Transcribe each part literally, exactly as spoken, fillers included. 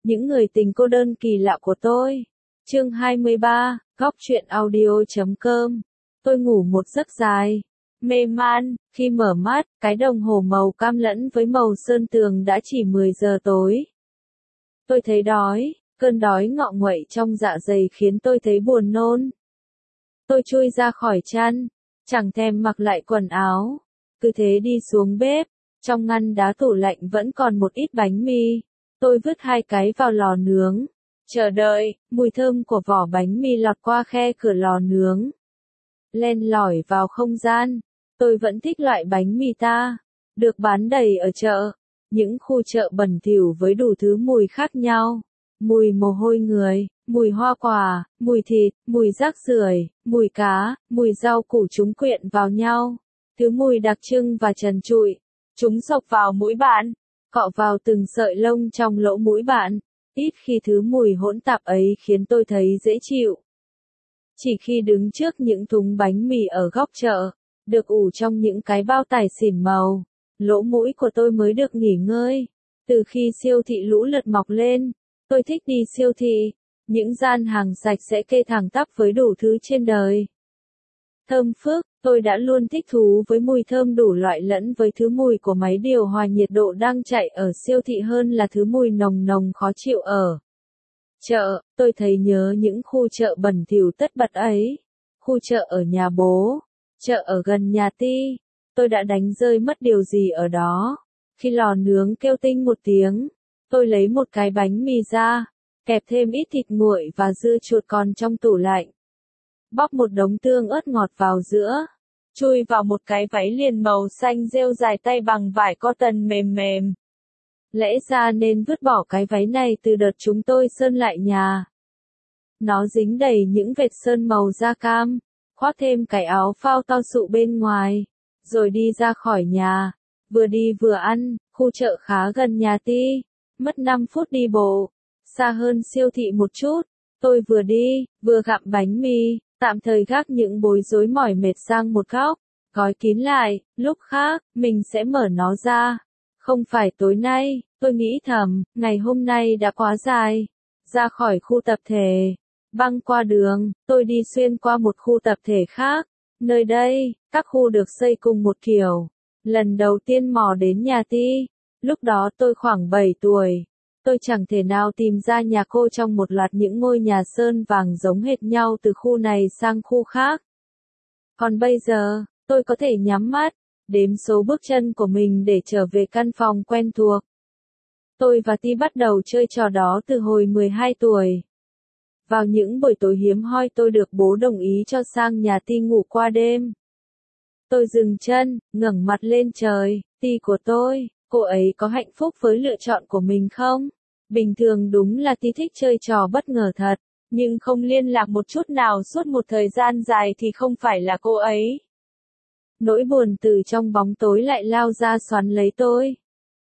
Những người tình cô đơn kỳ lạ của tôi. Chương hai mươi ba, góc truyện audio.com. Tôi ngủ một giấc dài, mê man, khi mở mắt, cái đồng hồ màu cam lẫn với màu sơn tường đã chỉ mười giờ tối. Tôi thấy đói, cơn đói ngọ nguậy trong dạ dày khiến tôi thấy buồn nôn. Tôi chui ra khỏi chăn, chẳng thèm mặc lại quần áo, cứ thế đi xuống bếp, trong ngăn đá tủ lạnh vẫn còn một ít bánh mì. Tôi vứt hai cái vào lò nướng, chờ đợi, mùi thơm của vỏ bánh mì lọt qua khe cửa lò nướng, len lỏi vào không gian. Tôi vẫn thích loại bánh mì ta, được bán đầy ở chợ, những khu chợ bẩn thỉu với đủ thứ mùi khác nhau. Mùi mồ hôi người, mùi hoa quả, mùi thịt, mùi rác rưởi, mùi cá, mùi rau củ chúng quyện vào nhau. Thứ mùi đặc trưng và trần trụi. Chúng xộc vào mũi bạn, cọ vào từng sợi lông trong lỗ mũi bạn. Ít khi thứ mùi hỗn tạp ấy khiến tôi thấy dễ chịu. Chỉ khi đứng trước những thùng bánh mì ở góc chợ, được ủ trong những cái bao tải xỉn màu, lỗ mũi của tôi mới được nghỉ ngơi. Từ khi siêu thị lũ lượt mọc lên, tôi thích đi siêu thị, những gian hàng sạch sẽ kê thẳng tắp với đủ thứ trên đời. Thơm phức, tôi đã luôn thích thú với mùi thơm đủ loại lẫn với thứ mùi của máy điều hòa nhiệt độ đang chạy ở siêu thị hơn là thứ mùi nồng nồng khó chịu ở chợ. Tôi thấy nhớ những khu chợ bẩn thỉu tất bật ấy, khu chợ ở nhà bố, chợ ở gần nhà Ti. Tôi đã đánh rơi mất điều gì ở đó. Khi lò nướng kêu tinh một tiếng, tôi lấy một cái bánh mì ra, kẹp thêm ít thịt nguội và dưa chuột còn trong tủ lạnh. Bóc một đống tương ớt ngọt vào giữa, chui vào một cái váy liền màu xanh rêu dài tay bằng vải cotton mềm mềm. Lẽ ra nên vứt bỏ cái váy này từ đợt chúng tôi sơn lại nhà. Nó dính đầy những vệt sơn màu da cam, khoác thêm cái áo phao to sụ bên ngoài, rồi đi ra khỏi nhà. Vừa đi vừa ăn, khu chợ khá gần nhà Ti, mất năm phút đi bộ, xa hơn siêu thị một chút. Tôi vừa đi, vừa gặm bánh mì, tạm thời gác những bối rối mỏi mệt sang một góc, gói kín lại, lúc khác, mình sẽ mở nó ra. Không phải tối nay, tôi nghĩ thầm, ngày hôm nay đã quá dài. Ra khỏi khu tập thể, băng qua đường, tôi đi xuyên qua một khu tập thể khác. Nơi đây, các khu được xây cùng một kiểu. Lần đầu tiên mò đến nhà Ti, lúc đó tôi khoảng bảy tuổi. Tôi chẳng thể nào tìm ra nhà cô trong một loạt những ngôi nhà sơn vàng giống hệt nhau từ khu này sang khu khác. Còn bây giờ, tôi có thể nhắm mắt, đếm số bước chân của mình để trở về căn phòng quen thuộc. Tôi và Ti bắt đầu chơi trò đó từ hồi mười hai tuổi. Vào những buổi tối hiếm hoi tôi được bố đồng ý cho sang nhà Ti ngủ qua đêm. Tôi dừng chân, ngẩng mặt lên trời. Ti của tôi, cô ấy có hạnh phúc với lựa chọn của mình không? Bình thường đúng là Ti thích chơi trò bất ngờ thật, nhưng không liên lạc một chút nào suốt một thời gian dài thì không phải là cô ấy. Nỗi buồn từ trong bóng tối lại lao ra xoắn lấy tôi.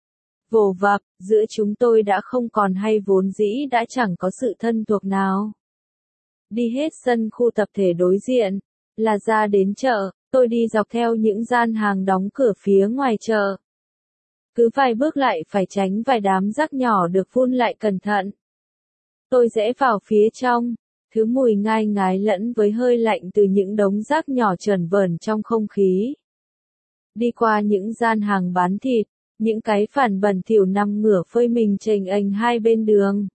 Vồ vập, giữa chúng tôi đã không còn hay vốn dĩ đã chẳng có sự thân thuộc nào. Đi hết sân khu tập thể đối diện, là ra đến chợ, tôi đi dọc theo những gian hàng đóng cửa phía ngoài chợ. Cứ vài bước lại phải tránh vài đám rác nhỏ được vun lại cẩn thận. Tôi rẽ vào phía trong, thứ mùi ngai ngái lẫn với hơi lạnh từ những đống rác nhỏ chởn vởn trong không khí. Đi qua những gian hàng bán thịt, những cái phản bẩn thỉu nằm ngửa phơi mình chềnh ềnh hai bên đường.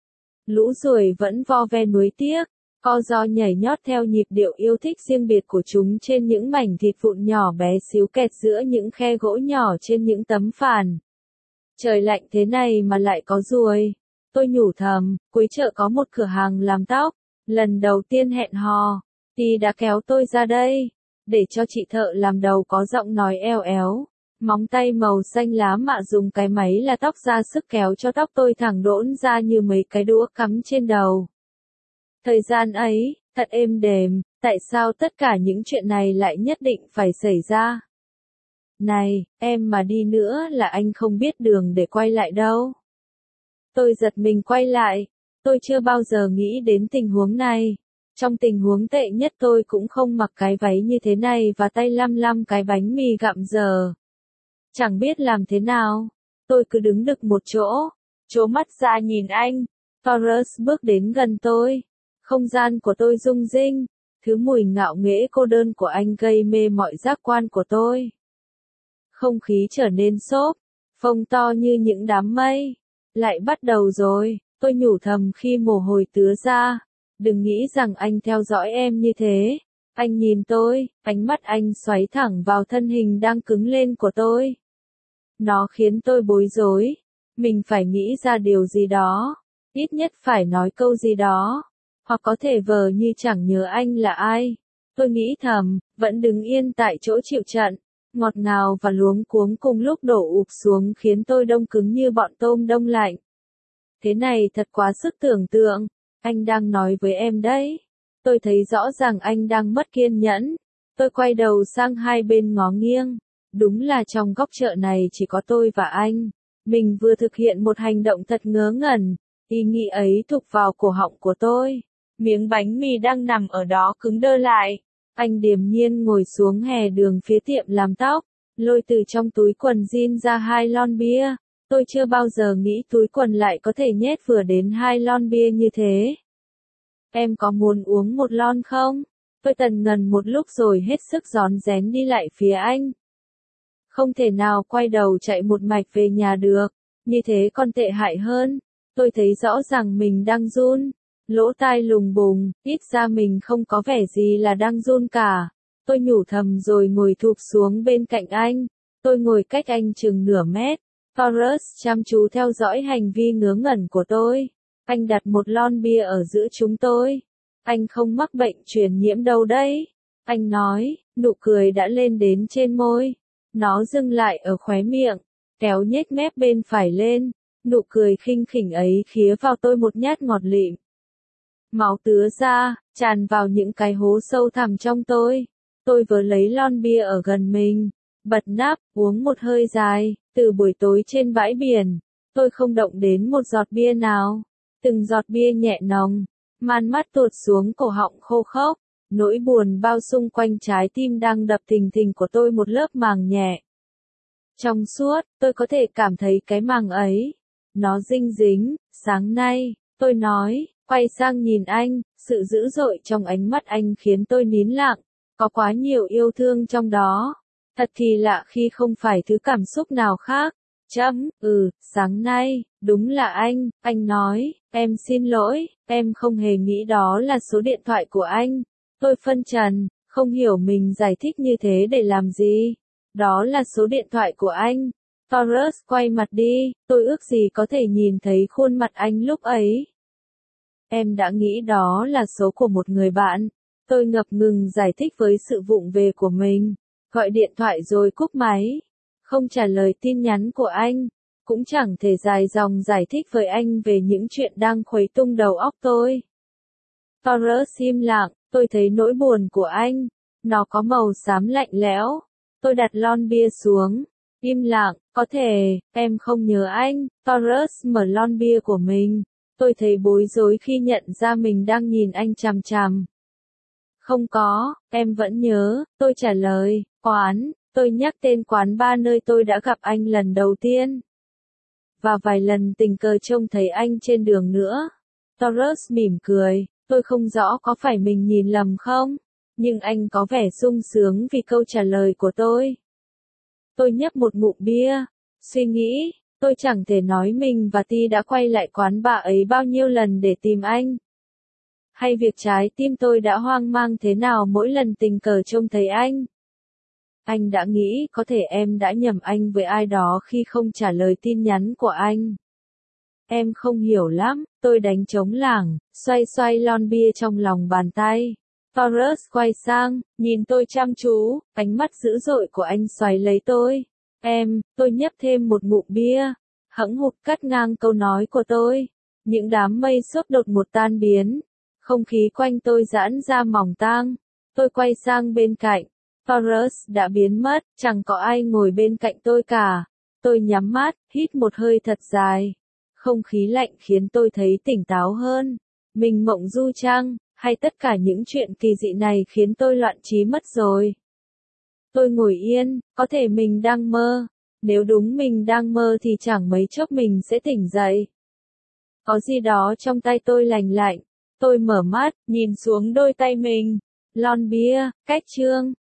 Lũ ruồi vẫn vo ve nuối tiếc, co ro nhảy nhót theo nhịp điệu yêu thích riêng biệt của chúng trên những mảnh thịt vụn nhỏ bé xíu kẹt giữa những khe gỗ nhỏ trên những tấm phản. Trời lạnh thế này mà lại có ruồi. Tôi nhủ thầm, cuối chợ có một cửa hàng làm tóc. Lần đầu tiên hẹn hò, Ti đã kéo tôi ra đây, để cho chị thợ làm đầu có giọng nói eo éo, móng tay màu xanh lá mạ dùng cái máy là tóc ra sức kéo cho tóc tôi thẳng đỗn ra như mấy cái đũa cắm trên đầu. Thời gian ấy, thật êm đềm, tại sao tất cả những chuyện này lại nhất định phải xảy ra? Này, em mà đi nữa là anh không biết đường để quay lại đâu. Tôi giật mình quay lại, tôi chưa bao giờ nghĩ đến tình huống này. Trong tình huống tệ nhất tôi cũng không mặc cái váy như thế này và tay lăm lăm cái bánh mì gặm giờ. Chẳng biết làm thế nào, tôi cứ đứng đực một chỗ, trố mắt ra nhìn anh. Taurus bước đến gần tôi. Không gian của tôi rung rinh. Thứ mùi ngạo nghễ cô đơn của anh gây mê mọi giác quan của tôi. Không khí trở nên xốp, phông to như những đám mây. Lại bắt đầu rồi, tôi nhủ thầm khi mồ hôi tứa ra. Đừng nghĩ rằng anh theo dõi em như thế. Anh nhìn tôi, ánh mắt anh xoáy thẳng vào thân hình đang cứng lên của tôi. Nó khiến tôi bối rối. Mình phải nghĩ ra điều gì đó. Ít nhất phải nói câu gì đó. Hoặc có thể vờ như chẳng nhớ anh là ai. Tôi nghĩ thầm, vẫn đứng yên tại chỗ chịu trận. Ngọt ngào và luống cuống cùng lúc đổ ụp xuống khiến tôi đông cứng như bọn tôm đông lạnh. Thế này thật quá sức tưởng tượng. Anh đang nói với em đấy. Tôi thấy rõ ràng anh đang mất kiên nhẫn. Tôi quay đầu sang hai bên ngó nghiêng. Đúng là trong góc chợ này chỉ có tôi và anh. Mình vừa thực hiện một hành động thật ngớ ngẩn. Ý nghĩ ấy thụp vào cổ họng của tôi. Miếng bánh mì đang nằm ở đó cứng đơ lại. Anh điềm nhiên ngồi xuống hè đường phía tiệm làm tóc, lôi từ trong túi quần jean ra hai lon bia. Tôi chưa bao giờ nghĩ túi quần lại có thể nhét vừa đến hai lon bia như thế. Em có muốn uống một lon không? Tôi tần ngần một lúc rồi hết sức rón rén đi lại phía anh. Không thể nào quay đầu chạy một mạch về nhà được, như thế còn tệ hại hơn. Tôi thấy rõ ràng mình đang run. Lỗ tai lùng bùng, ít ra mình không có vẻ gì là đang run cả. Tôi nhủ thầm rồi ngồi thụp xuống bên cạnh anh. Tôi ngồi cách anh chừng nửa mét. Taurus chăm chú theo dõi hành vi ngớ ngẩn của tôi. Anh đặt một lon bia ở giữa chúng tôi. Anh không mắc bệnh truyền nhiễm đâu đấy. Anh nói, nụ cười đã lên đến trên môi. Nó dừng lại ở khóe miệng, kéo nhếch mép bên phải lên. Nụ cười khinh khỉnh ấy khía vào tôi một nhát ngọt lịm. Máu tứa ra, tràn vào những cái hố sâu thẳm trong tôi. Tôi vừa lấy lon bia ở gần mình, bật nắp, uống một hơi dài. Từ buổi tối trên bãi biển, tôi không động đến một giọt bia nào. Từng giọt bia nhẹ nồng, man mắt tuột xuống cổ họng khô khốc. Nỗi buồn bao xung quanh trái tim đang đập thình thình của tôi một lớp màng nhẹ. Trong suốt, tôi có thể cảm thấy cái màng ấy. Nó dinh dính. Sáng nay, tôi nói, quay sang nhìn anh, sự dữ dội trong ánh mắt anh khiến tôi nín lặng. Có quá nhiều yêu thương trong đó. Thật thì lạ khi không phải thứ cảm xúc nào khác. Chấm, ừ, sáng nay, đúng là anh. Anh nói, em xin lỗi, em không hề nghĩ đó là số điện thoại của anh. Tôi phân trần, không hiểu mình giải thích như thế để làm gì. Đó là số điện thoại của anh. Taurus quay mặt đi, tôi ước gì có thể nhìn thấy khuôn mặt anh lúc ấy. Em đã nghĩ đó là số của một người bạn. Tôi ngập ngừng giải thích với sự vụng về của mình. Gọi điện thoại rồi cúp máy. Không trả lời tin nhắn của anh. Cũng chẳng thể dài dòng giải thích với anh về những chuyện đang khuấy tung đầu óc tôi. Taurus im lặng, tôi thấy nỗi buồn của anh. Nó có màu xám lạnh lẽo. Tôi đặt lon bia xuống. Im lặng, có thể, em không nhớ anh. Taurus mở lon bia của mình. Tôi thấy bối rối khi nhận ra mình đang nhìn anh chằm chằm. Không có, em vẫn nhớ, tôi trả lời. Quán, tôi nhắc tên quán bar nơi tôi đã gặp anh lần đầu tiên. Và vài lần tình cờ trông thấy anh trên đường nữa. Taurus mỉm cười, tôi không rõ có phải mình nhìn lầm không, nhưng anh có vẻ sung sướng vì câu trả lời của tôi. Tôi nhấp một ngụm bia, suy nghĩ, tôi chẳng thể nói mình và Ti đã quay lại quán bar ấy bao nhiêu lần để tìm anh. Hay việc trái tim tôi đã hoang mang thế nào mỗi lần tình cờ trông thấy anh. Anh đã nghĩ có thể em đã nhầm anh với ai đó khi không trả lời tin nhắn của anh. Em không hiểu lắm, tôi đánh trống lảng, xoay xoay lon bia trong lòng bàn tay. Taurus quay sang, nhìn tôi chăm chú, ánh mắt dữ dội của anh xoáy lấy tôi. Em, tôi nhấp thêm một ngụm bia, hẫng hụt cắt ngang câu nói của tôi. Những đám mây xốp đột ngột tan biến, không khí quanh tôi giãn ra mỏng tang. Tôi quay sang bên cạnh, Taurus đã biến mất, chẳng có ai ngồi bên cạnh tôi cả. Tôi nhắm mắt, hít một hơi thật dài. Không khí lạnh khiến tôi thấy tỉnh táo hơn. Mình mộng du chăng, hay tất cả những chuyện kỳ dị này khiến tôi loạn trí mất rồi. Tôi ngồi yên, có thể mình đang mơ. Nếu đúng mình đang mơ thì chẳng mấy chốc mình sẽ tỉnh dậy. có gì đó trong tay tôi lành lạnh. Tôi mở mắt, nhìn xuống đôi tay mình. Lon bia, cách chương.